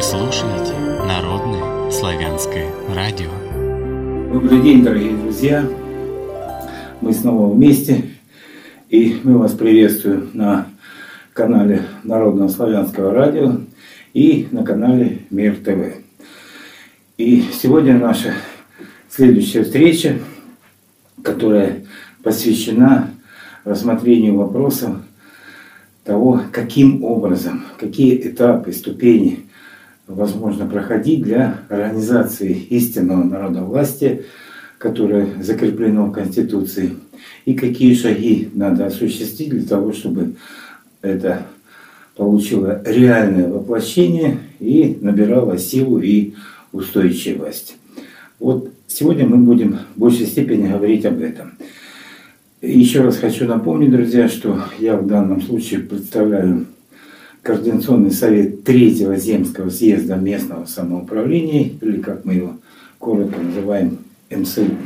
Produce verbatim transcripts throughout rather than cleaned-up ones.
Вы слушаете Народное славянское радио. Добрый день, дорогие друзья! Мы снова вместе, и мы вас приветствуем на канале Народного славянского радио и на канале Мир ТВ. И сегодня наша следующая встреча, которая посвящена рассмотрению вопросов того, каким образом, какие этапы, ступени возможно проходить для организации истинного народовластия, которое закреплено в Конституции, и какие шаги надо осуществить для того, чтобы это получило реальное воплощение и набирало силу и устойчивость. Вот сегодня мы будем в большей степени говорить об этом. Еще раз хочу напомнить, друзья, что я в данном случае представляю Координационный совет Третьего Земского съезда местного самоуправления, или как мы его коротко называем, эм эс у.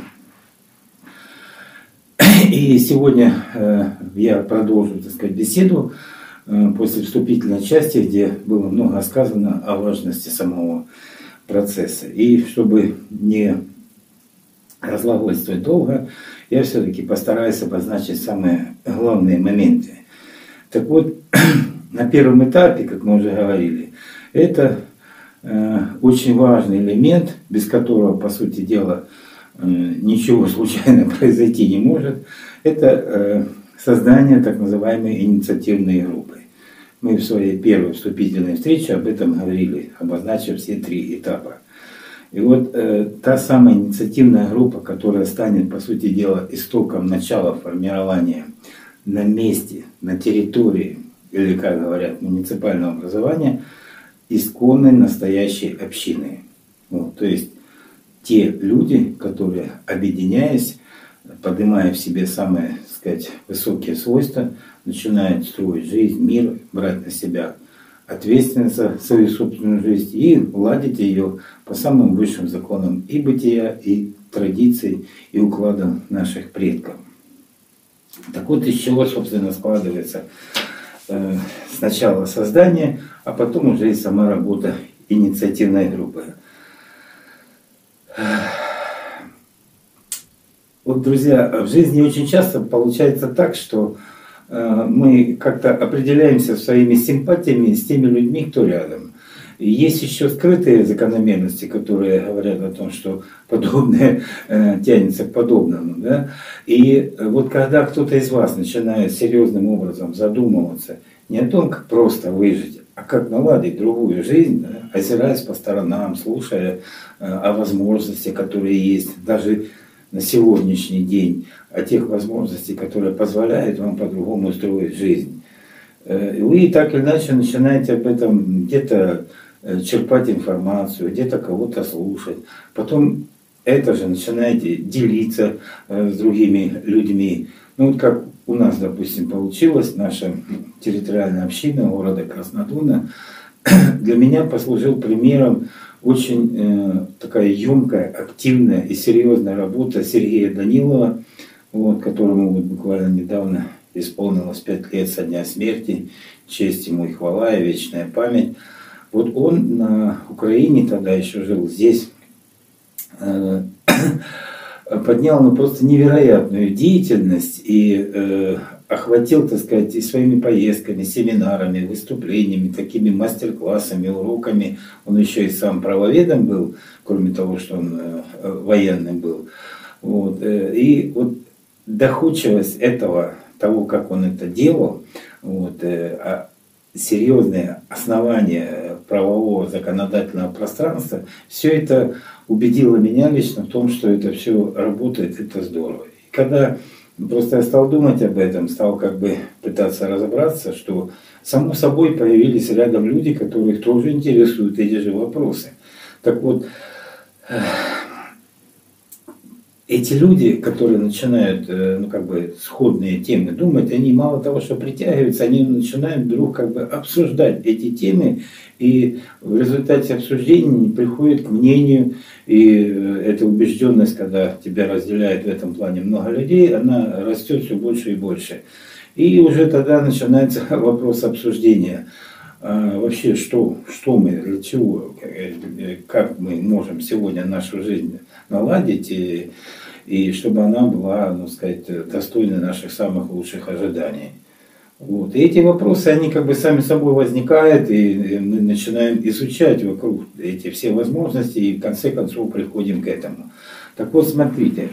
И сегодня э, я продолжу, так сказать, беседу э, после вступительной части, где было много сказано о важности самого процесса. И чтобы не разглагольствовать долго, я все-таки постараюсь обозначить самые главные моменты. Так вот, на первом этапе, как мы уже говорили, это э, очень важный элемент, без которого, по сути дела, э, ничего случайно произойти не может. Это э, создание так называемой инициативной группы. Мы в своей первой вступительной встрече об этом говорили, обозначив все три этапа. И вот э, та самая инициативная группа, которая станет, по сути дела, истоком начала формирования на месте, на территории, или, как говорят, муниципального образования, исконной настоящей общины. Вот, то есть те люди, которые, объединяясь, поднимая в себе самые, так сказать, высокие свойства, начинают строить жизнь, мир, брать на себя ответственность за свою собственную жизнь и ладить ее по самым высшим законам и бытия, и традиций, и укладам наших предков. Так вот, из чего, собственно, складывается э, сначала создание, а потом уже и сама работа инициативной группы. Вот, друзья, в жизни очень часто получается так, что мы как-то определяемся своими симпатиями с теми людьми, кто рядом. И есть еще скрытые закономерности, которые говорят о том, что подобное э, тянется к подобному. Да? И вот когда кто-то из вас начинает серьезным образом задумываться не о том, как просто выжить, а как наладить другую жизнь, да? Озираясь по сторонам, слушая э, о возможностях, которые есть, даже на сегодняшний день, о тех возможностях, которые позволяют вам по-другому устроить жизнь. Вы так или иначе начинаете об этом где-то черпать информацию, где-то кого-то слушать. Потом это же начинаете делиться с другими людьми. Ну вот как у нас, допустим, получилось, наша территориальная община города Краснодона для меня послужил примером очень э, такая емкая, активная и серьезная работа Сергея Данилова, вот, которому вот буквально недавно исполнилось пять лет со дня смерти, честь ему и хвала, и вечная память. Вот он на Украине, тогда еще жил здесь, э, поднял ну, просто невероятную деятельность и э, охватил, так сказать, и своими поездками, семинарами, выступлениями, такими мастер-классами, уроками. Он еще и сам правоведом был, кроме того, что он э, военным был. Вот. И вот доходчивость этого, того, как он это делал, вот, а серьезные основания правового законодательного пространства, все это убедило меня лично в том, что это все работает, это здорово. И когда просто я стал думать об этом, стал как бы пытаться разобраться, что само собой появились рядом люди, которых тоже интересуют эти же вопросы. Так вот, эти люди, которые начинают, ну, как бы, сходные темы думать, они мало того, что притягиваются, они начинают вдруг как бы обсуждать эти темы, и в результате обсуждения приходят к мнению, и эта убежденность, когда тебя разделяет в этом плане много людей, она растет все больше и больше. И уже тогда начинается вопрос обсуждения. а вообще, что, что мы, для чего, как мы можем сегодня нашу жизнь наладить, и, и чтобы она была, ну сказать, достойна наших самых лучших ожиданий. Вот. И эти вопросы, они как бы сами собой возникают, и мы начинаем изучать вокруг эти все возможности, и в конце концов приходим к этому. Так вот, смотрите,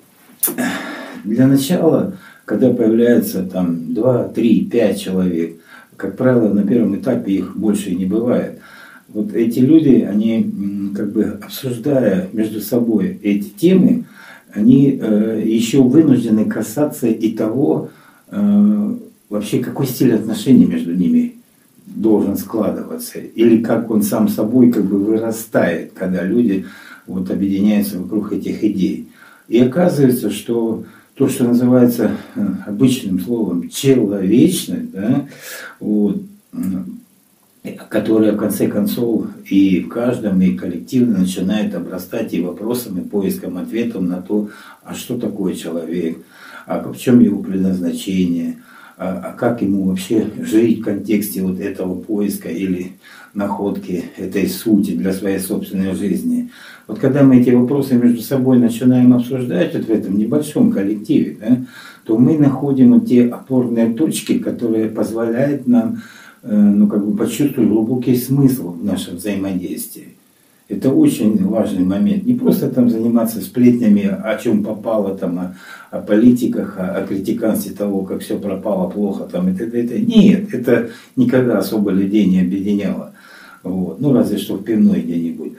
для начала, когда появляется там два, три, пять человек, как правило, на первом этапе их больше и не бывает. Вот эти люди, они как бы обсуждая между собой эти темы, они э, еще вынуждены касаться и того, э, вообще какой стиль отношений между ними должен складываться, или как он сам собой как бы вырастает, когда люди вот объединяются вокруг этих идей. И оказывается, что то, что называется обычным словом человечность, да, вот, которая в конце концов и в каждом, и коллективно начинает обрастать и вопросами, и поиском ответов на то, а что такое человек, а в чем его предназначение, а, а как ему вообще жить в контексте вот этого поиска или находки этой сути для своей собственной жизни. Вот когда мы эти вопросы между собой начинаем обсуждать вот в этом небольшом коллективе, да, то мы находим вот те опорные точки, которые позволяют нам э, ну, как бы почувствовать глубокий смысл в нашем взаимодействии. Это очень важный момент. Не просто там заниматься сплетнями, о чем попало, там, о, о политиках, о, о критиканстве того, как все пропало плохо. Там, и т.д. и т.д. Нет, это никогда особо людей не объединяло. Вот. Ну, разве что в пивной где-нибудь.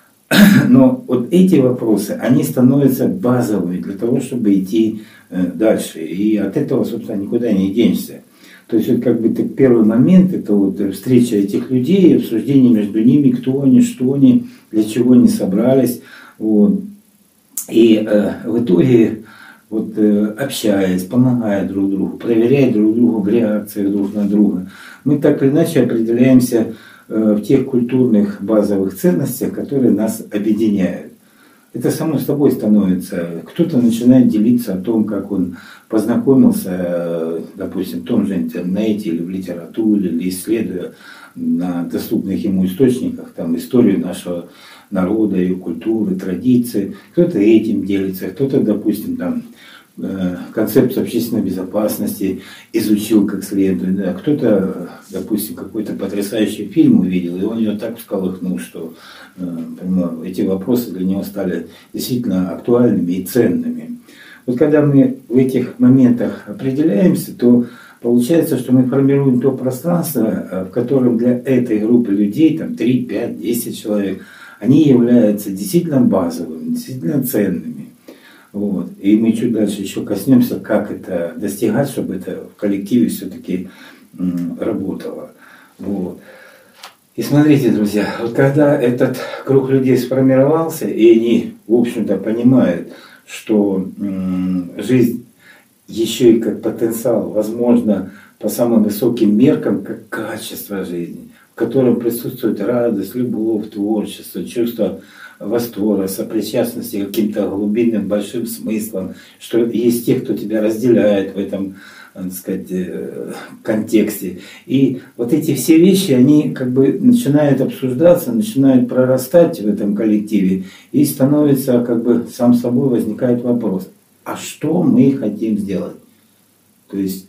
Но вот эти вопросы, они становятся базовыми для того, чтобы идти дальше. И от этого, собственно, никуда не денешься. То есть, вот как бы так, первый момент, это вот встреча этих людей, обсуждение между ними, кто они, что они, для чего они собрались. Вот. И э, в итоге, вот, э, общаясь, помогая друг другу, проверяя друг друга в реакциях друг на друга, мы так или иначе определяемся э, в тех культурных базовых ценностях, которые нас объединяют. Это само собой становится. Кто-то начинает делиться о том, как он познакомился, допустим, в том же интернете или в литературе, или исследуя на доступных ему источниках там, историю нашего народа, ее культуры, традиции. Кто-то этим делится, кто-то, допустим, там, концепцию общественной безопасности изучил как следует. Да. Кто-то, допустим, какой-то потрясающий фильм увидел, и он ее так всколыхнул, что понимаю, эти вопросы для него стали действительно актуальными и ценными. Вот когда мы в этих моментах определяемся, то получается, что мы формируем то пространство, в котором для этой группы людей, там три, пять, десять человек, они являются действительно базовыми, действительно ценными. Вот. И мы чуть дальше еще коснемся, как это достигать, чтобы это в коллективе все-таки работало. Вот. И смотрите, друзья, вот когда этот круг людей сформировался, и они, в общем-то, понимают, что жизнь еще и как потенциал, возможно, по самым высоким меркам, как качество жизни, в котором присутствует радость, любовь, творчество, чувство восторга, сопричастности к каким-то глубинным большим смыслам, что есть те, кто тебя разделяет в этом, так сказать, контексте. И вот эти все вещи, они как бы начинают обсуждаться, начинают прорастать в этом коллективе, и становится, как бы, сам собой возникает вопрос, а что мы хотим сделать? То есть,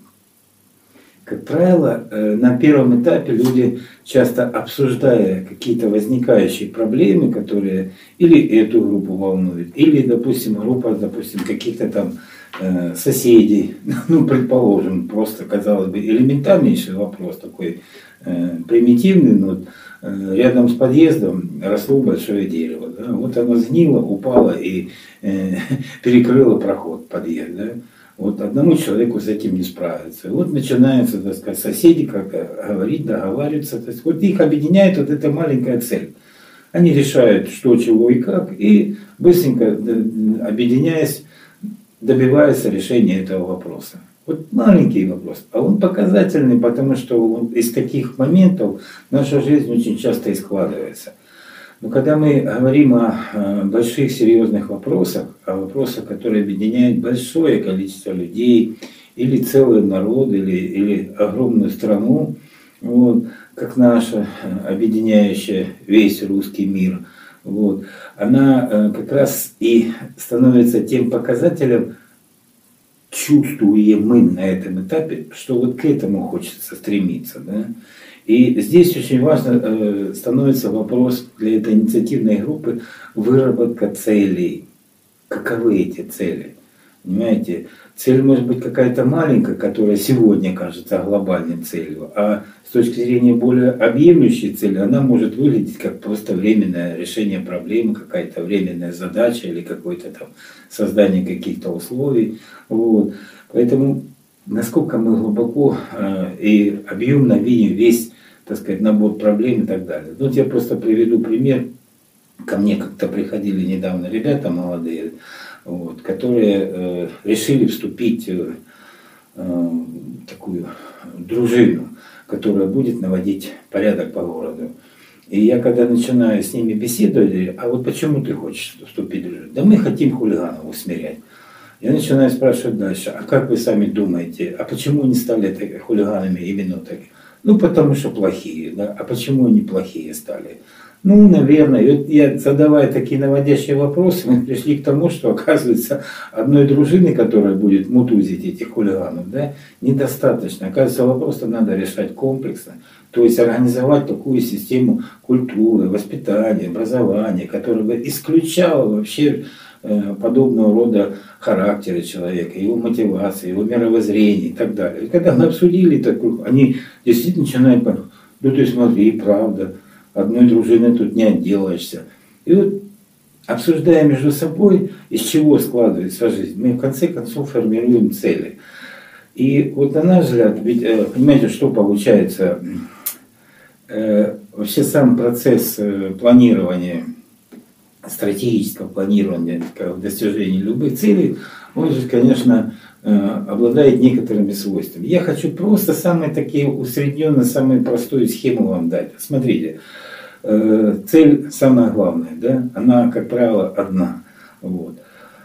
как правило, на первом этапе люди, часто обсуждая какие-то возникающие проблемы, которые или эту группу волнуют, или, допустим, группа, допустим, каких-то там э, соседей, ну, предположим, просто, казалось бы, элементарнейший вопрос, такой э, примитивный, но э, рядом с подъездом росло большое дерево, да? Вот оно сгнило, упало и э, перекрыло проход подъезд, да? Вот одному человеку с этим не справиться. Вот начинаются, так сказать, соседи как-то говорить, договариваться. То есть вот их объединяет вот эта маленькая цель. Они решают, что, чего и как, и быстренько, объединяясь, добиваются решения этого вопроса. Вот маленький вопрос, а он показательный, потому что он, из таких моментов наша жизнь очень часто и складывается. Но когда мы говорим о больших серьезных вопросах, о вопросах, которые объединяют большое количество людей, или целый народ, или, или огромную страну, вот, как наша, объединяющая весь русский мир, вот, она как раз и становится тем показателем, чувствуемым на этом этапе, что вот к этому хочется стремиться. Да? И здесь очень важно э, становится вопрос для этой инициативной группы выработка целей. Каковы эти цели? Понимаете, цель может быть какая-то маленькая, которая сегодня кажется глобальной целью, а с точки зрения более объемлющей цели, она может выглядеть как просто временное решение проблемы, какая-то временная задача или какое-то там создание каких-то условий. Вот. Поэтому насколько мы глубоко э, и объемно видим весь, так сказать, набор проблем и так далее. Вот я просто приведу пример. Ко мне как-то приходили недавно ребята молодые, вот, которые э, решили вступить в э, такую дружину, которая будет наводить порядок по городу. И я когда начинаю с ними беседовать, говорю, а вот почему ты хочешь вступить в дружину? Да мы хотим хулиганов усмирять. Я начинаю спрашивать дальше, а как вы сами думаете, а почему они стали так, хулиганами именно такими? Ну, потому что плохие, да? А почему они плохие стали? Ну, наверное, и вот я, задавая такие наводящие вопросы, мы пришли к тому, что, оказывается, одной дружины, которая будет мутузить этих хулиганов, да, недостаточно. Оказывается, вопрос-то надо решать комплексно. То есть организовать такую систему культуры, воспитания, образования, которая бы исключала вообще э, подобного рода характеры человека, его мотивации, его мировоззрение и так далее. И когда мы обсудили такую, они действительно начинают говорить, ну ты смотри, правда, одной дружиной тут не отделаешься. И вот, обсуждая между собой, из чего складывается жизнь, мы в конце концов формируем цели. И вот на наш взгляд, ведь, понимаете, что получается, вообще сам процесс планирования, стратегического планирования достижения любых целей, он же, конечно, обладает некоторыми свойствами. Я хочу просто самые такие усредненные, самую простую схему вам дать. Смотрите, цель самая главная, да, она, как правило, одна. Вот.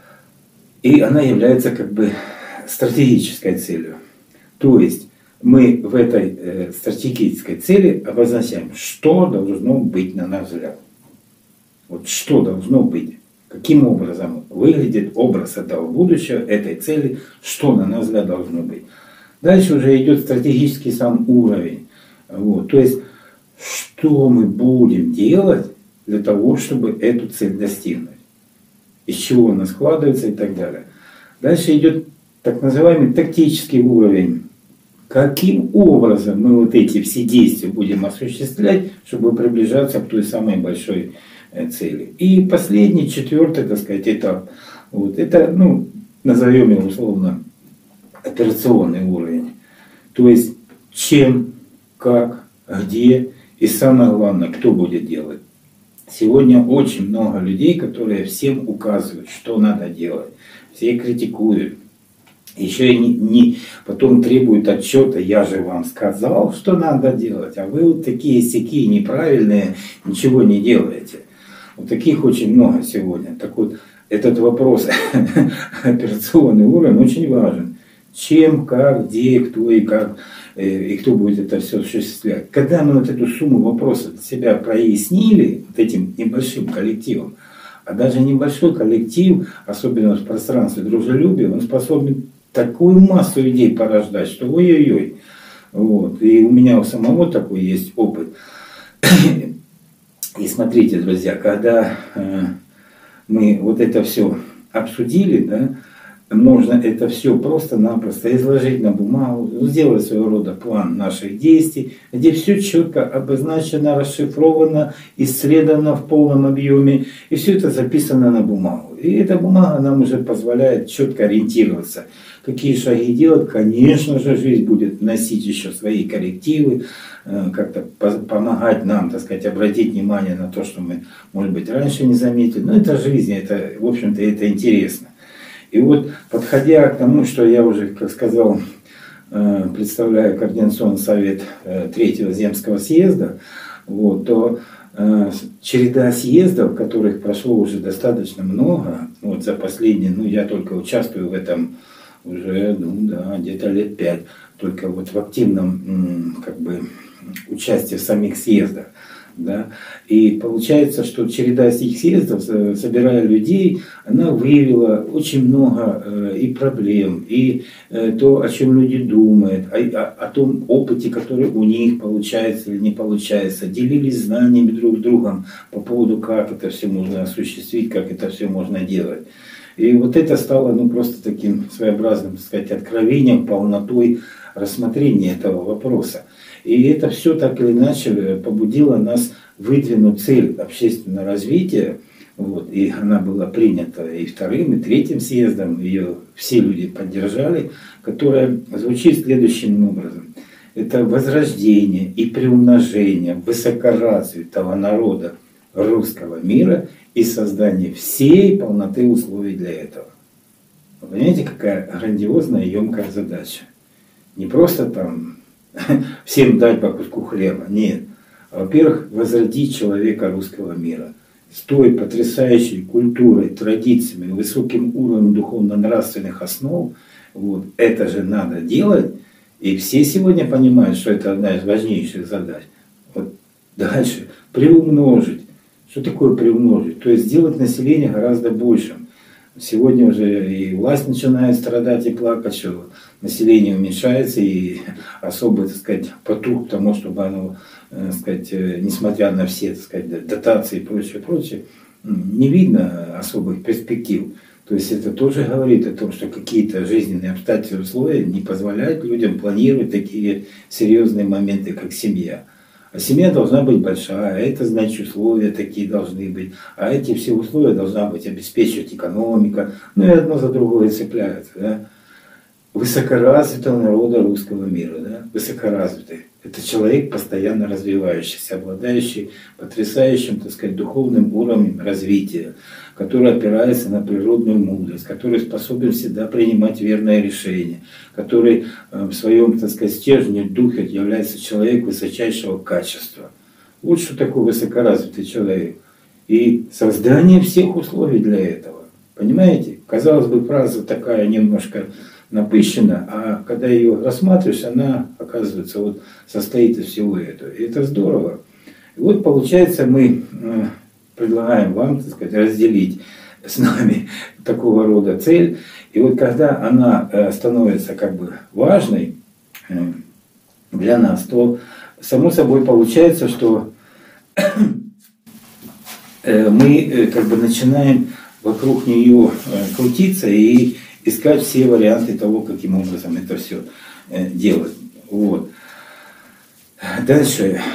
И она является как бы стратегической целью. То есть мы в этой стратегической цели обозначаем, что должно быть на наш взгляд. Вот что должно быть. Каким образом выглядит образ этого будущего, этой цели, что на наш взгляд должно быть. Дальше уже идет стратегический сам уровень. Вот. То есть, что мы будем делать для того, чтобы эту цель достигнуть. Из чего она складывается и так далее. Дальше идет так называемый тактический уровень. Каким образом мы вот эти все действия будем осуществлять, чтобы приближаться к той самой большой цели. И последний, четвертый, так сказать, этап, вот, это, ну, назовем его условно, операционный уровень. То есть, чем, как, где и самое главное, кто будет делать. Сегодня очень много людей, которые всем указывают, что надо делать. Все критикуют. Еще и не, не, потом требуют отчета, я же вам сказал, что надо делать, а вы вот такие сякие неправильные, ничего не делаете. Вот таких очень много сегодня. Так вот, этот вопрос, операционный уровень, очень важен. Чем, как, где, кто и как, и кто будет это все осуществлять. Когда мы вот эту сумму вопросов для себя прояснили, вот этим небольшим коллективом, а даже небольшой коллектив, особенно в пространстве дружелюбия, он способен такую массу идей порождать, что ой-ой-ой. Вот. И у меня у самого такой есть опыт. И смотрите, друзья, когда э, мы вот это все обсудили, да, можно это все просто-напросто изложить на бумагу, сделать своего рода план наших действий, где все четко обозначено, расшифровано, исследовано в полном объеме, и все это записано на бумагу. И эта бумага нам уже позволяет четко ориентироваться, какие шаги делать. Конечно же, жизнь будет вносить еще свои коррективы, как-то помогать нам, так сказать, обратить внимание на то, что мы, может быть, раньше не заметили. Но это жизнь, это, в общем-то, это интересно. И вот, подходя к тому, что я уже, как сказал, представляю Координационный совет Третьего Земского съезда, вот, то череда съездов, которых прошло уже достаточно много, вот за последние, ну я только участвую в этом уже, ну да, где-то лет пять, только вот в активном, как бы, участие в самих съездах. Да? И получается, что череда этих съездов, собирая людей, она выявила очень много и проблем, и то, о чем люди думают, о, о том опыте, который у них получается или не получается, делились знаниями друг с другом по поводу, как это все можно осуществить, как это все можно делать. И вот это стало ну, просто таким своеобразным, так сказать, откровением, полнотой рассмотрения этого вопроса. И это все так или иначе побудило нас выдвинуть цель общественного развития. Вот, и она была принята и вторым, и третьим съездом, ее все люди поддержали, которая звучит следующим образом. Это возрождение и приумножение высокоразвитого народа русского мира и создание всей полноты условий для этого. Вы понимаете, какая грандиозная и емкая задача? Не просто там всем дать по куску хлеба, нет. Во-первых, возродить человека русского мира с той потрясающей культурой, традициями, высоким уровнем духовно-нравственных основ. Вот, это же надо делать. И все сегодня понимают, что это одна из важнейших задач. Вот дальше приумножить. Что такое приумножить? То есть сделать население гораздо большим. Сегодня уже и власть начинает страдать и плакать, что население уменьшается, и особо, так сказать, потух к тому, чтобы оно, так сказать, несмотря на все, так сказать, дотации и прочее, прочее, не видно особых перспектив. То есть это тоже говорит о том, что какие-то жизненные обстоятельства, условия не позволяют людям планировать такие серьезные моменты, как семья. А семья должна быть большая, а это значит условия такие должны быть, а эти все условия должна быть обеспечивать экономика, ну и одно за другое цепляются. Да? Высокоразвитого народа русского мира, да? Высокоразвитый. Это человек, постоянно развивающийся, обладающий потрясающим, так сказать, духовным уровнем развития, который опирается на природную мудрость, который способен всегда принимать верное решение, который в своем, так сказать, стержне, духе является человек высочайшего качества. Вот что такое высокоразвитый человек. И создание всех условий для этого. Понимаете? Казалось бы, фраза такая немножко напыщена, а когда ее рассматриваешь, она, оказывается, вот состоит из всего этого. И это здорово. И вот, получается, мы предлагаем вам, так сказать, разделить с нами такого рода цель. И вот когда она становится как бы важной для нас, то само собой получается, что мы как бы начинаем вокруг нее крутиться и искать все варианты того, каким образом это все делать. Вот. Дальше.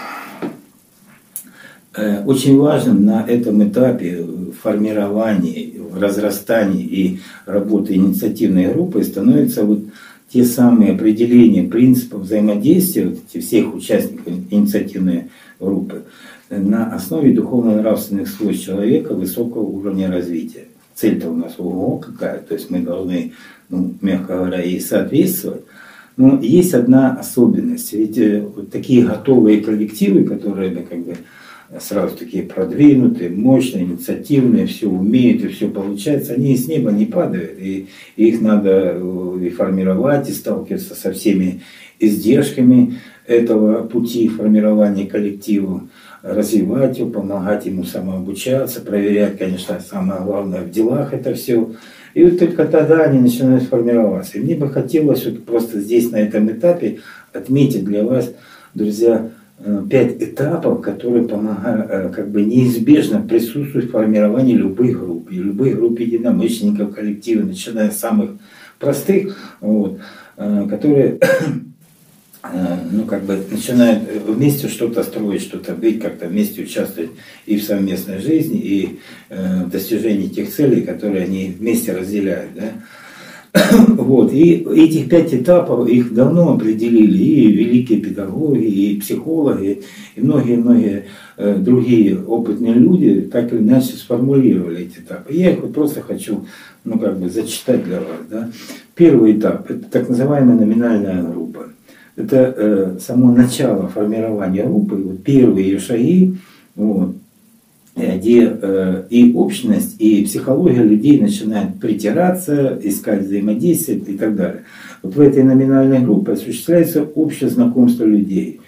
Очень важным на этом этапе формирования, разрастания и работы инициативной группы становятся вот те самые определения принципов взаимодействия вот этих всех участников инициативной группы на основе духовно-нравственных свойств человека высокого уровня развития. Цель-то у нас ого какая, то есть мы должны, ну, мягко говоря, ей соответствовать. Но есть одна особенность, ведь вот такие готовые коллективы, которые как бы сразу такие продвинутые, мощные, инициативные, все умеют и все получается, они с неба не падают, и, и их надо и формировать, и сталкиваться со всеми издержками этого пути формирования коллектива, развивать его, помогать ему самообучаться, проверять, конечно, самое главное в делах это все. И вот только тогда они начинают формироваться. И мне бы хотелось вот просто здесь, на этом этапе, отметить для вас, друзья, пять этапов, которые помогают, как бы неизбежно присутствуют в формировании любой группы, любой группы единомышленников, коллектива, начиная с самых простых, вот, которые ну, как бы начинают вместе что-то строить, что-то быть, как-то вместе участвовать и в совместной жизни, и э, в достижении тех целей, которые они вместе разделяют. Да? Вот. И этих пять этапов, их давно определили и великие педагоги, и психологи, и многие-многие э, другие опытные люди так или иначе сформулировали эти этапы. Я их вот просто хочу, ну, как бы зачитать для вас. Да? Первый этап – это так называемая номинальная группа. Это э, само начало формирования группы, вот первые ее шаги, вот, где э, и общность, и психология людей начинают притираться, искать взаимодействие и так далее. Вот в этой номинальной группе осуществляется общее знакомство людей.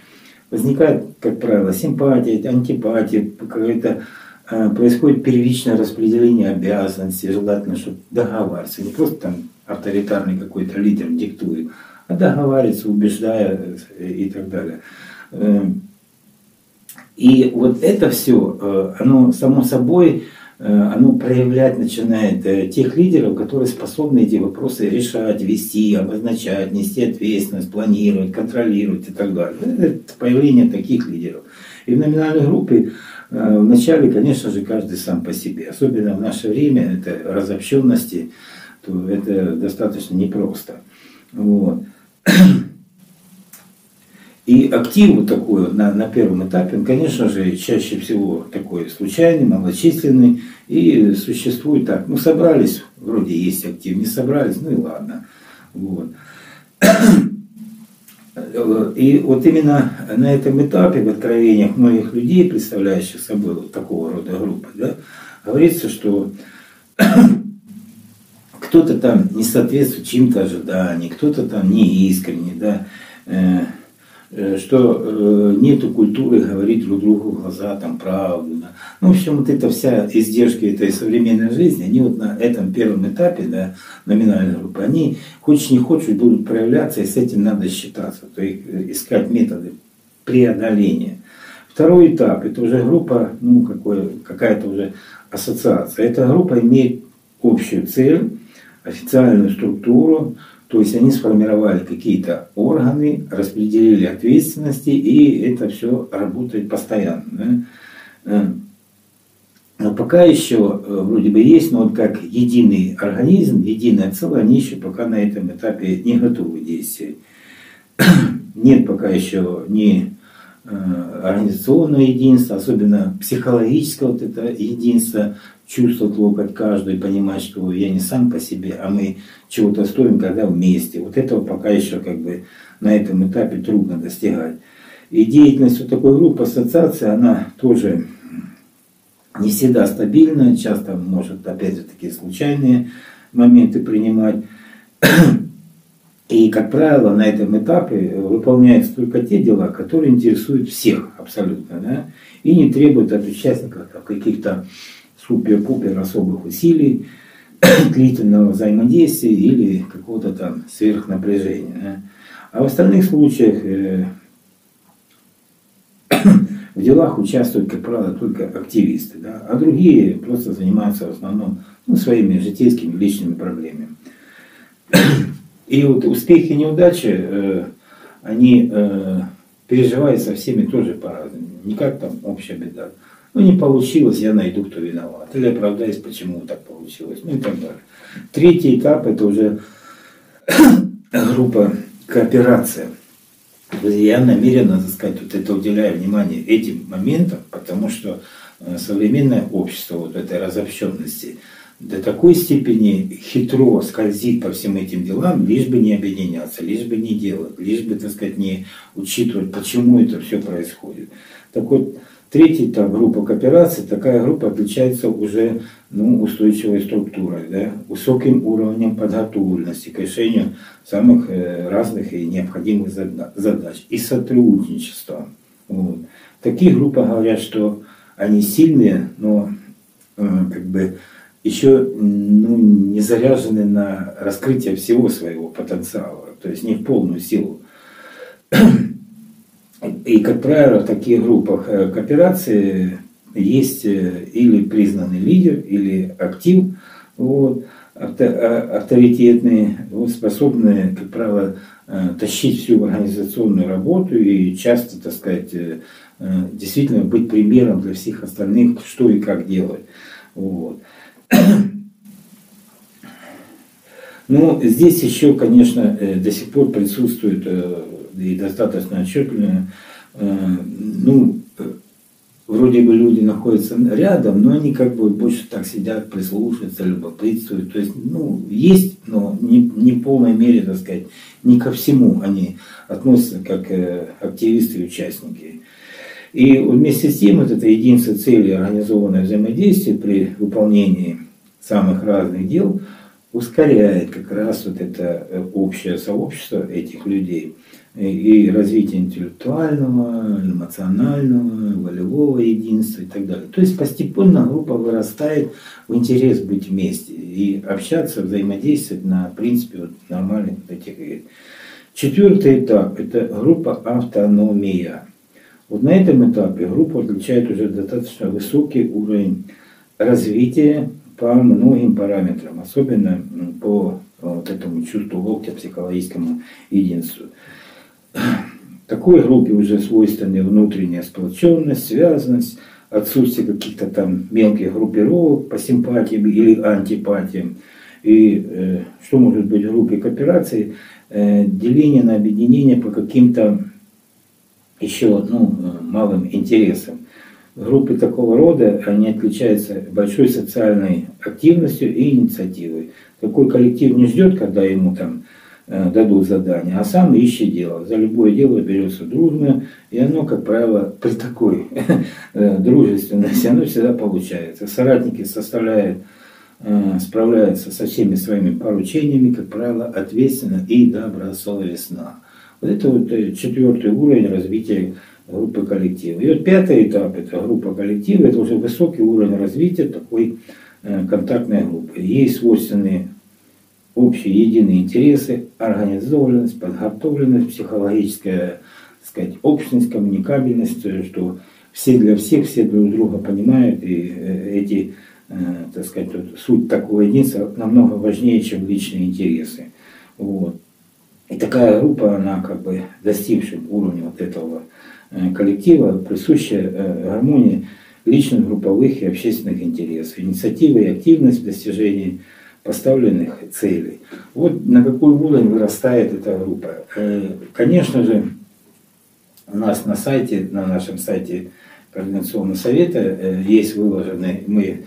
возникает, как правило, симпатия, антипатия, какое-то э, происходит первичное распределение обязанностей, желательно, чтобы договариваться, не просто там авторитарный какой-то лидер диктует, а договаривается, убеждая и так далее. И вот это все, оно само собой, оно проявлять начинает тех лидеров, которые способны эти вопросы решать, вести, обозначать, нести ответственность, планировать, контролировать и так далее. Это появление таких лидеров. И в номинальной группе вначале, конечно же, каждый сам по себе. Особенно в наше время, это разобщенности, то это достаточно непросто. Вот. И актив вот такой на, на первом этапе, он, конечно же, чаще всего такой случайный, малочисленный, и существует так, ну собрались, вроде есть актив, не собрались, ну и ладно. Вот. И вот именно на этом этапе, в откровениях многих людей, представляющих собой вот такого рода группы, да, говорится, что кто-то там не соответствует чьим-то ожиданиям, кто-то там не искренний, да, что нету культуры говорить друг другу в глаза, там, правду. Да. Ну, в общем, вот эта вся издержки этой современной жизни, они вот на этом первом этапе, да, номинальной группы, они, хочешь не хочешь, будут проявляться, и с этим надо считаться, то есть искать методы преодоления. Второй этап, это уже группа, ну, какая-то уже ассоциация. Эта группа имеет общую цель, официальную структуру, то есть они сформировали какие-то органы, распределили ответственности, и это все работает постоянно. Да? Но пока еще вроде бы есть, но вот как единый организм, единое целое, они еще пока на этом этапе не готовы действовать. Нет пока еще ни организационного единства, особенно психологического вот это единства, чувствовать локоть каждый, понимать, что я не сам по себе, а мы чего-то стоим, когда вместе. Вот этого пока еще как бы на этом этапе трудно достигать. И деятельность вот такой группы, ассоциации, она тоже не всегда стабильная, часто может, опять же, такие случайные моменты принимать. И, как правило, на этом этапе выполняются только те дела, которые интересуют всех абсолютно, да? И не требуют от участников каких-то супер-пупер особых усилий, длительного взаимодействия или какого-то там сверхнапряжения. Да? А в остальных случаях э, в делах участвуют, как правило, только активисты, да? А другие просто занимаются в основном, ну, своими житейскими личными проблемами. И вот успехи и неудачи, э, они э, переживают со всеми тоже по-разному. Не как там общая беда. Ну, не получилось, я найду, кто виноват. Или оправдаюсь, почему так получилось. Ну и так далее. Третий этап – это уже группа кооперация. Я намеренно, так сказать, вот это уделяю внимание этим моментам, потому что современное общество вот этой разобщенности до такой степени хитро скользит по всем этим делам, лишь бы не объединяться, лишь бы не делать, лишь бы, так сказать, не учитывать, почему это все происходит. Так вот, третий этап, группа кооперации, такая группа отличается уже, ну, устойчивой структурой, да, высоким уровнем подготовленности к решению самых разных и необходимых задач и сотрудничеством. Вот. Такие группы говорят, что они сильные, но э, как бы еще, ну, не заряжены на раскрытие всего своего потенциала, то есть не в полную силу. И, как правило, в таких группах кооперации есть или признанный лидер, или актив, вот, авторитетные, вот, способные, как правило, тащить всю организационную работу и часто, так сказать, действительно быть примером для всех остальных, что и как делать. Вот. Но здесь еще, конечно, до сих пор присутствует и достаточно отчетливо, ну, вроде бы люди находятся рядом, но они как бы больше так сидят, прислушиваются, любопытствуют. То есть, ну, есть, но не, не в полной мере, так сказать, не ко всему они относятся как активисты и участники. И вместе с тем вот это единство цели, организованное взаимодействие при выполнении самых разных дел ускоряет как раз вот это общее сообщество этих людей, и развития интеллектуального, эмоционального, волевого единства и так далее. То есть постепенно группа вырастает в интерес быть вместе и общаться, взаимодействовать на принципе вот нормальных вот этих. Четвертый этап – это группа автономия. Вот на этом этапе группа отличает уже достаточно высокий уровень развития по многим параметрам, особенно по вот этому чувству локтя, психологическому единству. Такой группе уже свойственны внутренняя сплоченность, связанность, отсутствие каких-то там мелких группировок по симпатиям или антипатиям. И э, что может быть в группе кооперации? Э, деление на объединение по каким-то еще ну, малым интересам. Группы такого рода, они отличаются большой социальной активностью и инициативой. Такой коллектив не ждет, когда ему там дадут задание, а сам ищет дело. За любое дело берется дружно, и оно, как правило, при такой дружественности, оно всегда получается. Соратники составляют, справляются со всеми своими поручениями, как правило, ответственно и добросовестно. Вот это вот четвертый уровень развития группы коллектива. И вот пятый этап, это группа коллектива, это уже высокий уровень развития такой контактной группы. Ей свойственны общие единые интересы, организованность, подготовленность, психологическая, так сказать, общность, коммуникабельность, что все для всех, все друг друга понимают, и эти, так сказать, вот, суть такого единства намного важнее, чем личные интересы. Вот. И такая группа, она как бы достигшим уровня вот этого коллектива, присуща гармонии личных, групповых и общественных интересов, инициатива и активность в достижении поставленных целей. Вот на какой уровень вырастает эта группа. Конечно же, у нас на сайте, на нашем сайте Координационного совета есть выложены, мы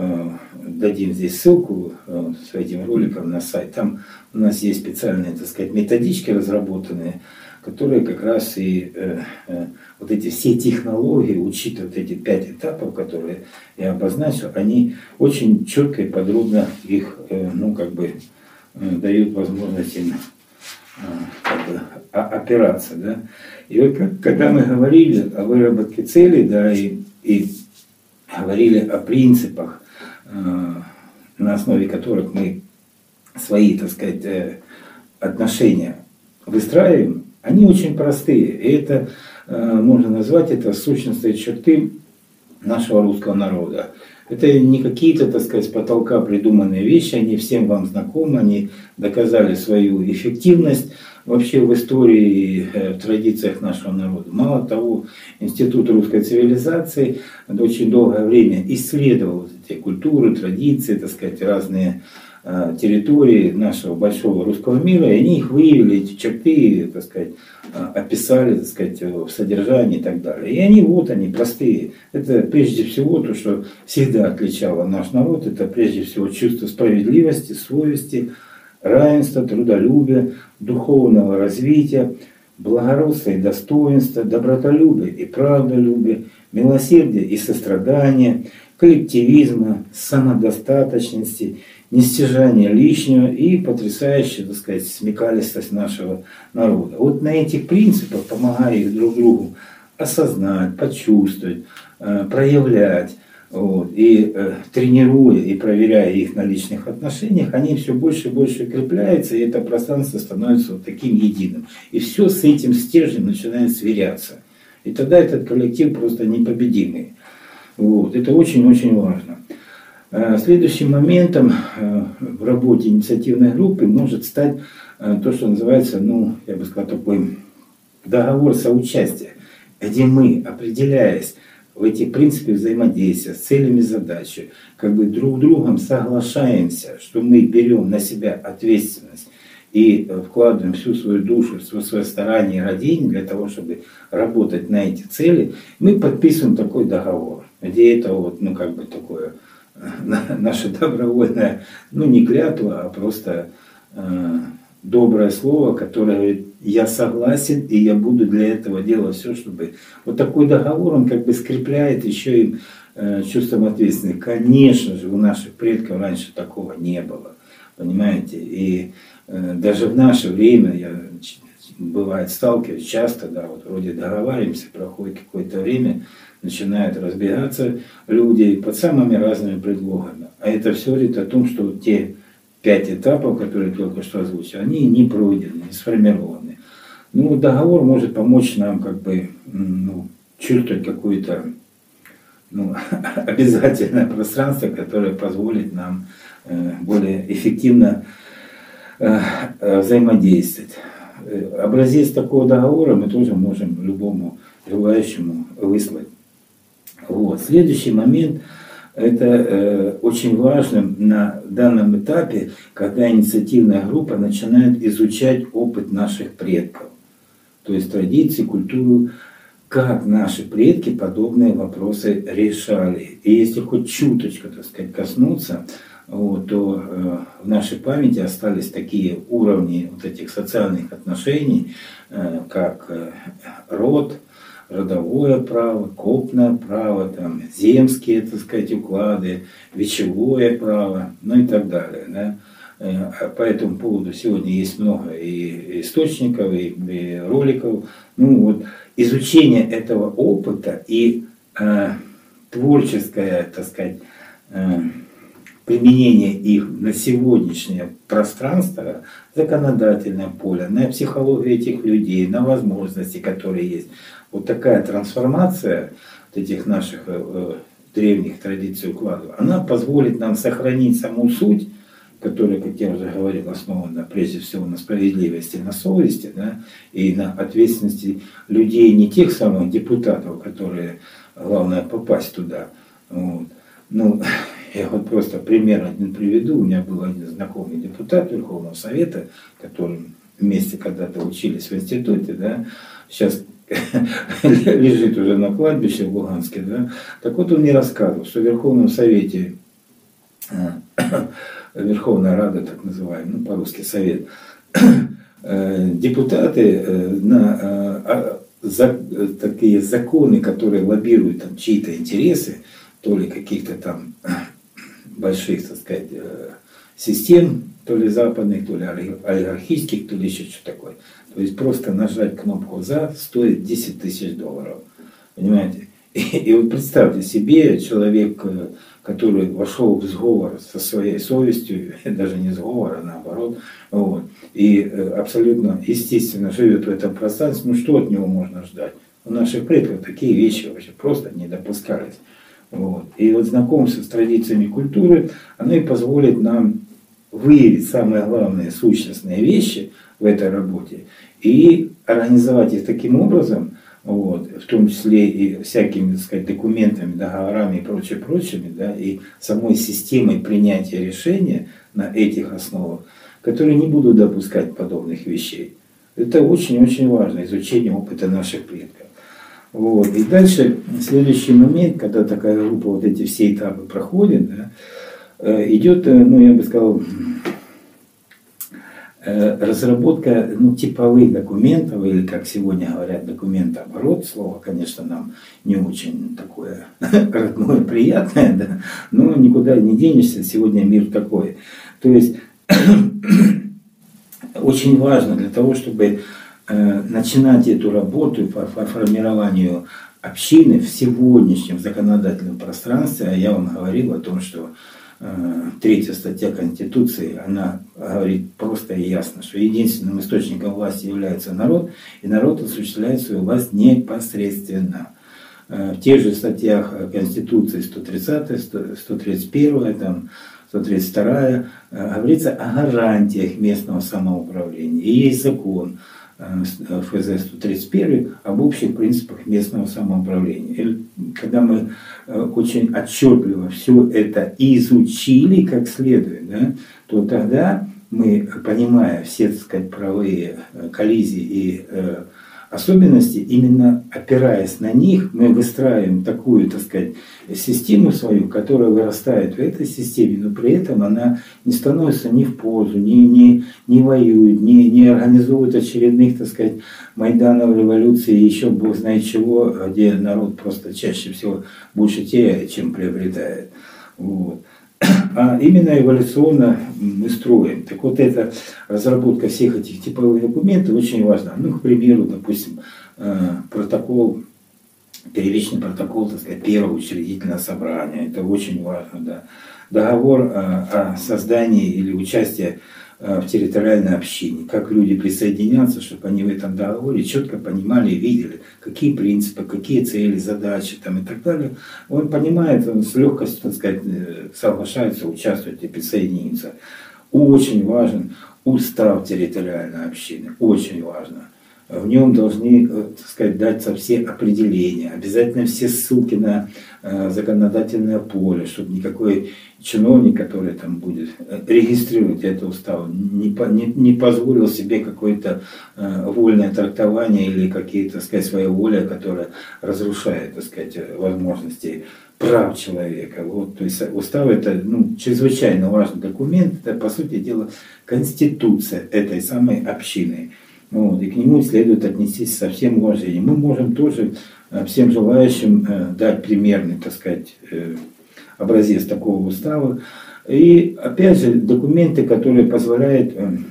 дадим здесь ссылку с этим роликом на сайт. Там у нас есть специальные, так сказать, методички разработанные, которые как раз и э, э, вот эти все технологии, учитывая вот эти пять этапов, которые я обозначил, они очень четко и подробно их, э, ну, как бы, э, дают возможность им э, как бы, опираться, да. И вот как, когда мы говорили о выработке целей, да, и, и говорили о принципах, э, на основе которых мы свои, так сказать, э, отношения выстраиваем, они очень простые, и это, э, можно назвать, это сущностные черты нашего русского народа. Это не какие-то, так сказать, с потолка придуманные вещи, они всем вам знакомы, они доказали свою эффективность вообще в истории, э, в традициях нашего народа. Мало того, Институт русской цивилизации очень долгое время исследовал эти культуры, традиции, так сказать, разные территории нашего большого русского мира, и они их выявили, эти черты, так сказать, описали, так сказать, в содержании и так далее. И они вот они, простые. Это прежде всего то, что всегда отличало наш народ, это прежде всего чувство справедливости, совести, равенства, трудолюбия, духовного развития, благородства и достоинства, добротолюбия и правдолюбия, милосердия и сострадания, коллективизма, самодостаточности, нестяжание лишнего и потрясающая, так сказать, смекалистость нашего народа. Вот на этих принципах, помогая их друг другу осознать, почувствовать, проявлять, вот, и э, тренируя и проверяя их на личных отношениях, они все больше и больше укрепляются, и это пространство становится вот таким единым. И все с этим стержнем начинает сверяться. И тогда этот коллектив просто непобедимый. Вот, это очень-очень важно. Следующим моментом в работе инициативной группы может стать то, что называется, ну, я бы сказал, такой договор соучастия, где мы, определяясь в этих принципах взаимодействия с целями задачи, как бы друг с другом соглашаемся, что мы берем на себя ответственность и вкладываем всю свою душу, все свое старание и родение для того, чтобы работать на эти цели, мы подписываем такой договор, где это вот, ну, как бы такое наше добровольное, ну, не клятва, а просто э, доброе слово, которое говорит: я согласен, и я буду для этого делать все, чтобы... Вот такой договор, он как бы скрепляет еще и э, чувством ответственности. Конечно же, у наших предков раньше такого не было, понимаете, и э, даже в наше время, я бывает сталкиваюсь часто, да, вот вроде договариваемся, проходит какое-то время, начинают разбегаться люди под самыми разными предлогами. А это все говорит о том, что те пять этапов, которые я только что озвучил, они не пройдены, не сформированы. Ну, договор может помочь нам как бы, ну, чувствовать какое-то, ну, обязательное пространство, которое позволит нам э, более эффективно э, взаимодействовать. Образец такого договора мы тоже можем любому желающему выслать. Вот. Следующий момент, это э, очень важно на данном этапе, когда инициативная группа начинает изучать опыт наших предков, то есть традиции, культуру, как наши предки подобные вопросы решали. И если хоть чуточку, так сказать, коснуться, вот, то э, в нашей памяти остались такие уровни вот этих социальных отношений, э, как э, род, родовое право, копное право, там, земские, так сказать, уклады, вечевое право, ну и так далее. Да? По этому поводу сегодня есть много и источников, и, и роликов. Ну, вот, изучение этого опыта и э, творческое, так сказать, э, применение их на сегодняшнее пространство, законодательное поле, на психологию этих людей, на возможности, которые есть. Вот такая трансформация вот этих наших э, древних традиций укладов, она позволит нам сохранить саму суть, которая, как я уже говорил, основана прежде всего на справедливости, на совести, да, и на ответственности людей, не тех самых депутатов, которые, главное, попасть туда. Вот. Ну, я вот просто пример один приведу. У меня был один знакомый депутат Верховного Совета, которым вместе когда-то учились в институте, да, сейчас лежит уже на кладбище в Луганске, да. Так вот он мне рассказывал, что в Верховном Совете, Верховная Рада, так называемый, ну по-русски Совет, депутаты на за, такие законы, которые лоббируют там чьи-то интересы, то ли каких-то там больших, так сказать, систем, то ли западных, то ли олигархических, то ли еще что-то такое. То есть просто нажать кнопку «За» стоит десять тысяч долларов. Понимаете? И, и вот представьте себе, человек, который вошел в сговор со своей совестью, даже не сговор, а наоборот, вот, и абсолютно естественно живет в этом пространстве, ну что от него можно ждать? У наших предков такие вещи вообще просто не допускались. Вот. И вот знакомство с традициями культуры, оно и позволит нам выявить самые главные сущностные вещи в этой работе и организовать их таким образом, вот, в том числе и всякими, так сказать, документами, договорами и прочее, прочими, да, и самой системой принятия решения на этих основах, которые не будут допускать подобных вещей. Это очень-очень важно, изучение опыта наших предков. Вот. И дальше, следующий момент, когда такая группа вот эти все этапы проходит, да, идет, ну, я бы сказал, разработка, ну, типовых документов, или, как сегодня говорят, документооборот. Слово, конечно, нам не очень такое родное, приятное, да, но никуда не денешься, сегодня мир такой. То есть очень важно для того, чтобы э, начинать эту работу по, по формированию общины в сегодняшнем законодательном пространстве, а я вам говорил о том, что третья статья Конституции, она говорит просто и ясно, что единственным источником власти является народ, и народ осуществляет свою власть непосредственно. В тех же статьях Конституции сто тридцатая, сто тридцать первая, там, сто тридцать вторая говорится о гарантиях местного самоуправления. И есть закон эф зэ сто тридцать один об общих принципах местного самоуправления. И когда мы очень отчетливо все это изучили как следует, да, то тогда мы, понимая все, так сказать, правовые коллизии и э, особенности, именно опираясь на них, мы выстраиваем такую, так сказать, систему свою, которая вырастает в этой системе, но при этом она не становится ни в позу, ни, ни, не воюет, не, не организует очередных, так сказать, майданов, революции, еще бог знает чего, где народ просто чаще всего больше теряет, чем приобретает. Вот. а именно эволюционно мы строим. Так вот, эта разработка всех этих типовых документов очень важна. Ну, к примеру, допустим, протокол, первичный протокол, так сказать, первого учредительного собрания. Это очень важно, да. Договор о создании или участии в территориальной общине, как люди присоединятся, чтобы они в этом договоре четко понимали и видели, какие принципы, какие цели, задачи там, и так далее. Он понимает, он с легкостью, так сказать, соглашается участвовать и присоединиться. Очень важен устав территориальной общины, очень важно. В нем должны, так сказать, даться все определения, обязательно все ссылки на э, законодательное поле, чтобы никакой чиновник, который там будет регистрировать это устав, не, не, не позволил себе какое-то э, вольное трактование или какие-то, так сказать, своеволие, которое разрушает, так сказать, возможности прав человека. Вот, то есть устав это ну, чрезвычайно важный документ, это, по сути дела, конституция этой самой общины. Вот, и к нему следует отнестись со всем уважением. Мы можем тоже всем желающим дать примерный, так сказать, образец такого устава. И опять же документы, которые позволяют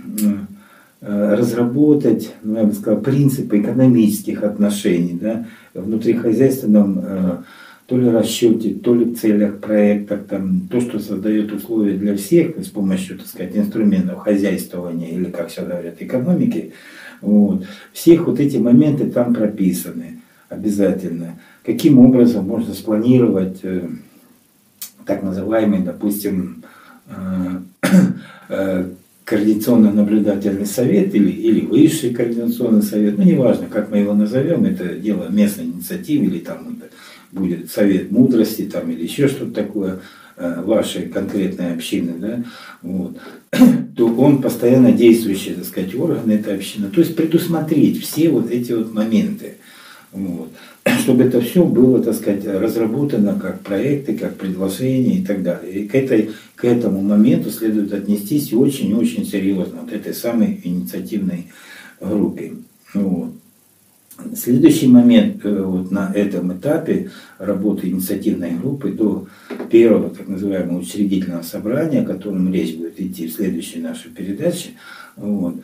разработать, ну, я бы сказал, принципы экономических отношений, да, внутрихозяйственном то ли расчете, то ли в целях проекта, там, то, что создает условия для всех с помощью, так сказать, инструментов хозяйствования или, как сейчас говорят, экономики. Вот. Всех вот эти моменты там прописаны обязательно. Каким образом можно спланировать э, так называемый, допустим, э, э, координационно-наблюдательный совет или, или высший координационный совет, ну неважно, как мы его назовем, это дело местной инициативы, или там это будет совет мудрости там, или еще что-то такое, вашей конкретной общины, да, вот, то он постоянно действующий, так сказать, орган этой общины. То есть предусмотреть все вот эти вот моменты, вот, чтобы это все было, так сказать, разработано как проекты, как предложения и так далее. И к, этой, к этому моменту следует отнестись очень-очень серьезно, вот этой самой инициативной группе. Вот. Следующий момент вот на этом этапе работы инициативной группы до первого так называемого учредительного собрания, о котором речь будет идти в следующей нашей передаче, вот,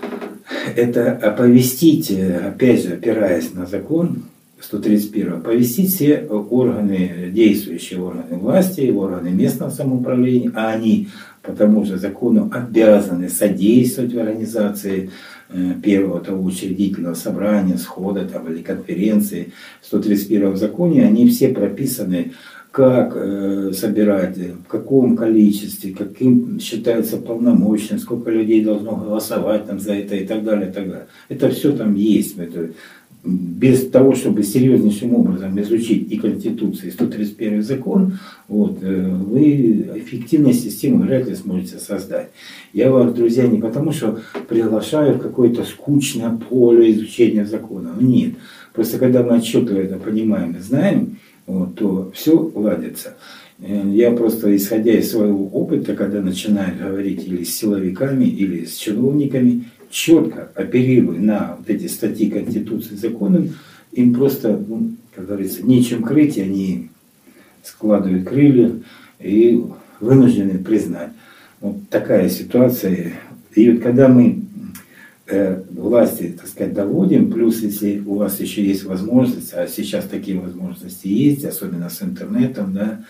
это оповестить, опять же опираясь на закон сто тридцать первый, оповестить все органы, действующие органы власти, органы местного самоуправления, а они по тому же закону обязаны содействовать в организации первого того учредительного собрания, схода там, или конференции в сто тридцать первом законе, они все прописаны, как э, собирать, в каком количестве, каким считается полномочным, сколько людей должно голосовать там, за это и так далее, и так далее. Это все там есть. Это, без того, чтобы серьезнейшим образом изучить и Конституцию, и сто тридцать первый закон, вот, вы эффективную систему вряд ли сможете создать. Я вас, друзья, не потому, что приглашаю в какое-то скучное поле изучения закона. Нет. Просто когда мы отчетливо это понимаем и знаем, вот, то все ладится. Я просто, исходя из своего опыта, когда начинаю говорить или с силовиками, или с чиновниками, четко оперируя на вот эти статьи Конституции, законов, им просто, ну, как говорится, нечем крыть, и они складывают крылья и вынуждены признать. Вот такая ситуация. И вот когда мы э, власти, так сказать, доводим, плюс если у вас еще есть возможность, а сейчас такие возможности есть, особенно с интернетом, да,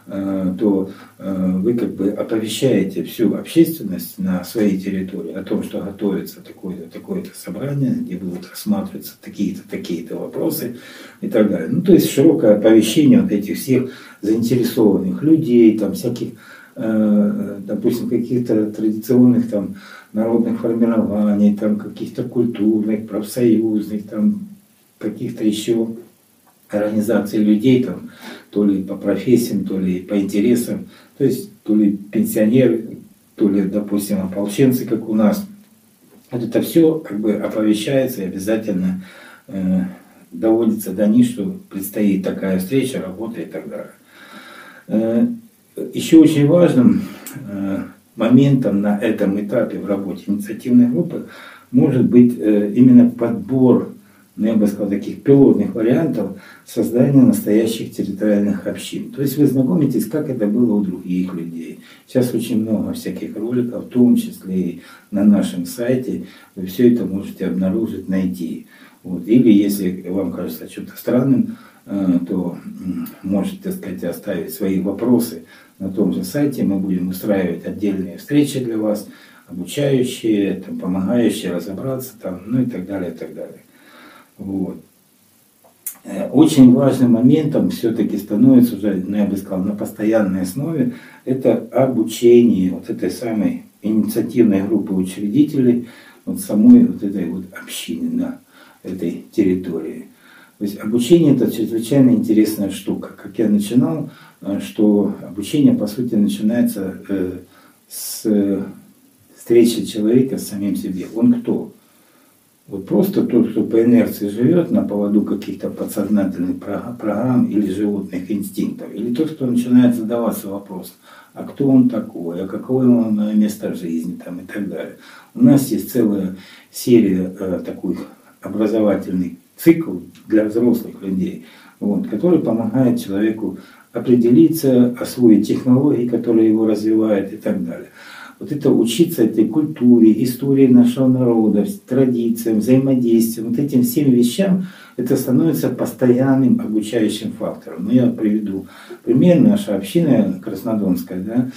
то вы как бы оповещаете всю общественность на своей территории о том, что готовится такое-то, такое-то собрание, где будут рассматриваться такие-то, такие-то вопросы и так далее. Ну, то есть широкое оповещение вот этих всех заинтересованных людей, там всяких, допустим, каких-то традиционных там народных формирований, там каких-то культурных, профсоюзных, там каких-то еще организаций людей, там, то ли по профессиям, то ли по интересам, то есть то ли пенсионеры, то ли, допустим, ополченцы, как у нас. Вот это все как бы оповещается и обязательно э, доводится до них, что предстоит такая встреча, работа и так далее. Э, еще очень важным э, моментом на этом этапе в работе инициативной группы может быть э, именно подбор ну, я бы сказал, таких пилотных вариантов создания настоящих территориальных общин. То есть вы знакомитесь, как это было у других людей. Сейчас очень много всяких роликов, в том числе и на нашем сайте. Вы все это можете обнаружить, найти. Вот. Или если вам кажется что-то странным, то можете, так сказать, оставить свои вопросы на том же сайте. Мы будем устраивать отдельные встречи для вас, обучающие, там, помогающие разобраться, там, ну и так далее, и так далее. Вот. Очень важным моментом все-таки становится уже, ну, я бы сказал, на постоянной основе, это обучение вот этой самой инициативной группы учредителей, вот самой вот этой вот общины на этой территории. То есть обучение — это чрезвычайно интересная штука. Как я начинал, что обучение по сути начинается с встречи человека с самим себе. Он кто? Вот просто тот, кто по инерции живет на поводу каких-то подсознательных программ или животных инстинктов, или тот, кто начинает задаваться вопросом, а кто он такой, а какое он место в жизни, там, и так далее. У нас есть целая серия э, таких образовательных циклов для взрослых людей, вот, который помогает человеку определиться, освоить технологии, которые его развивают и так далее. Вот это учиться этой культуре, истории нашего народа, традициям, взаимодействиям, вот этим всем вещам, это становится постоянным обучающим фактором. Ну, я приведу пример. Наша община краснодонская, да,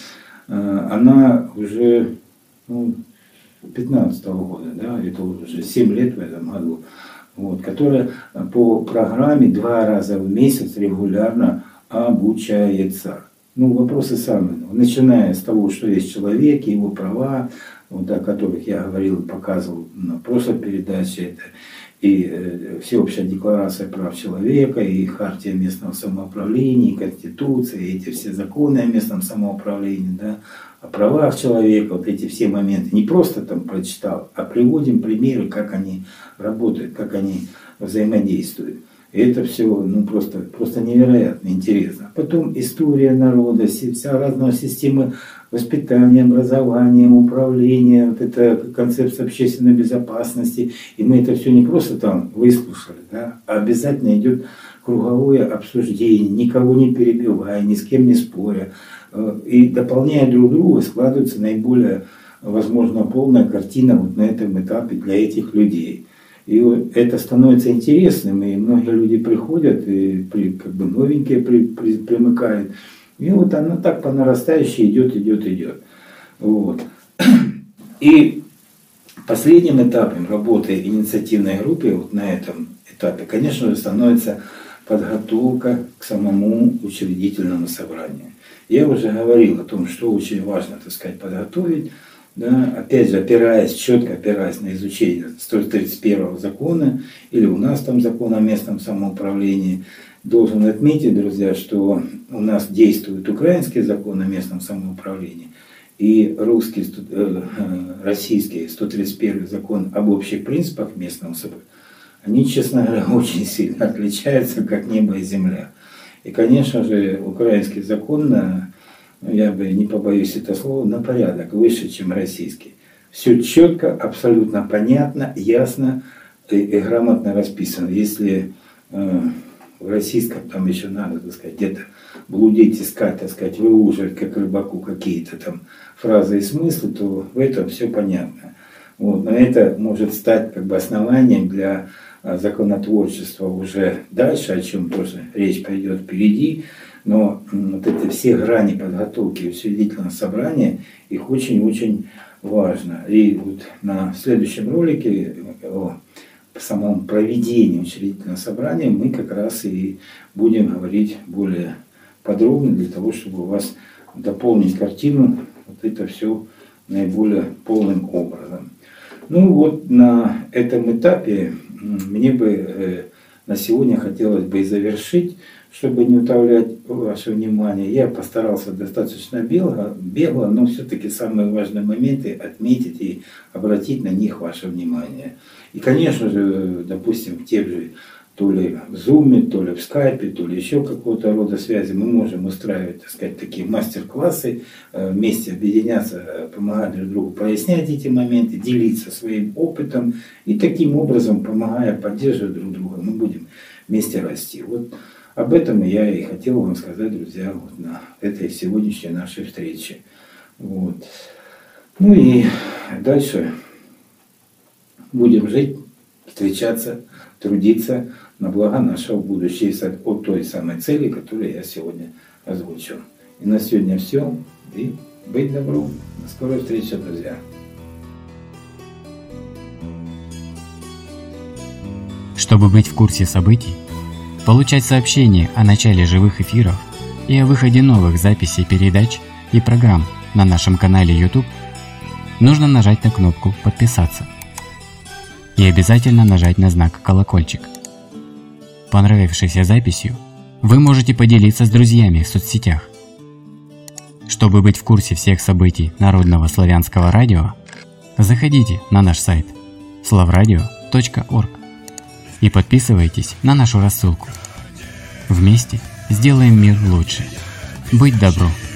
она уже ну, пятнадцатого года, да, это уже семь лет в этом году, вот, которая по программе два раза в месяц регулярно обучается. Ну, вопросы самые, начиная с того, что есть человек, его права, вот, о которых я говорил и показывал на прошлой передаче, это и э, Всеобщая декларация прав человека, и Хартия местного самоуправления, и Конституция, и эти все законы о местном самоуправлении, да, о правах человека, вот эти все моменты. Не просто там прочитал, а приводим примеры, как они работают, как они взаимодействуют. И это все ну, просто, просто невероятно интересно. Потом история народа, вся разная система воспитания, образования, управления, вот эта концепция общественной безопасности. И мы это все не просто там выслушали, да, а обязательно идет круговое обсуждение, никого не перебивая, ни с кем не споря. И дополняя друг друга, складывается наиболее, возможно, полная картина вот на этом этапе для этих людей. И это становится интересным, и многие люди приходят, и при, как бы новенькие при, при, примыкают. И вот оно так по нарастающей идет, идет, идет. Вот. И последним этапом работы инициативной группы, вот на этом этапе, конечно же, становится подготовка к самому учредительному собранию. Я уже говорил о том, что очень важно, так сказать, подготовить. Да, опять же, опираясь, четко опираясь на изучение сто тридцать первого закона, или у нас там закон о местном самоуправлении, должен отметить, друзья, что у нас действует украинский закон о местном самоуправлении и русский, российский сто тридцать первый закон об общих принципах местного самоуправления. Они, честно говоря, очень сильно отличаются, как небо и земля. И, конечно же, украинский закон на я бы не побоюсь это слова, на порядок выше, чем российский. Все четко, абсолютно понятно, ясно и, и грамотно расписано. Если э, в российском там еще надо, так сказать, где-то блудить, искать, так сказать, выуживать как рыбаку какие-то там фразы и смыслы, то в этом все понятно. Вот. Но это может стать как бы основанием для законотворчества уже дальше, о чем тоже речь пойдет впереди. Но вот эти все грани подготовки учредительного собрания, их очень-очень важно. И вот на следующем ролике о самом проведении учредительного собрания мы как раз и будем говорить более подробно, для того, чтобы у вас дополнить картину, вот это все наиболее полным образом. Ну вот на этом этапе мне бы на сегодня хотелось бы и завершить, чтобы не утомлять ваше внимание. Я постарался достаточно бегло, бегло но все-таки самые важные моменты отметить и обратить на них ваше внимание. И, конечно же, допустим, в тех же то ли в Zoom, то ли в Skype, то ли еще какого-то рода связи. Мы можем устраивать, так сказать, такие мастер-классы, вместе объединяться, помогать друг другу прояснять эти моменты, делиться своим опытом и таким образом, помогая, поддерживая друг друга, мы будем вместе расти. Вот об этом я и хотел вам сказать, друзья, вот на этой сегодняшней нашей встрече. Вот. Ну и дальше будем жить, встречаться, трудиться на благо нашего будущего от той самой цели, которую я сегодня озвучил. И на сегодня все. И быть добру. До скорой встречи, друзья. Чтобы быть в курсе событий, получать сообщения о начале живых эфиров и о выходе новых записей передач и программ на нашем канале YouTube, нужно нажать на кнопку «Подписаться» и обязательно нажать на знак «Колокольчик». Понравившейся записью вы можете поделиться с друзьями в соцсетях. Чтобы быть в курсе всех событий Народного славянского радио, заходите на наш сайт славрадио точка орг и подписывайтесь на нашу рассылку. Вместе сделаем мир лучше. Быть добру!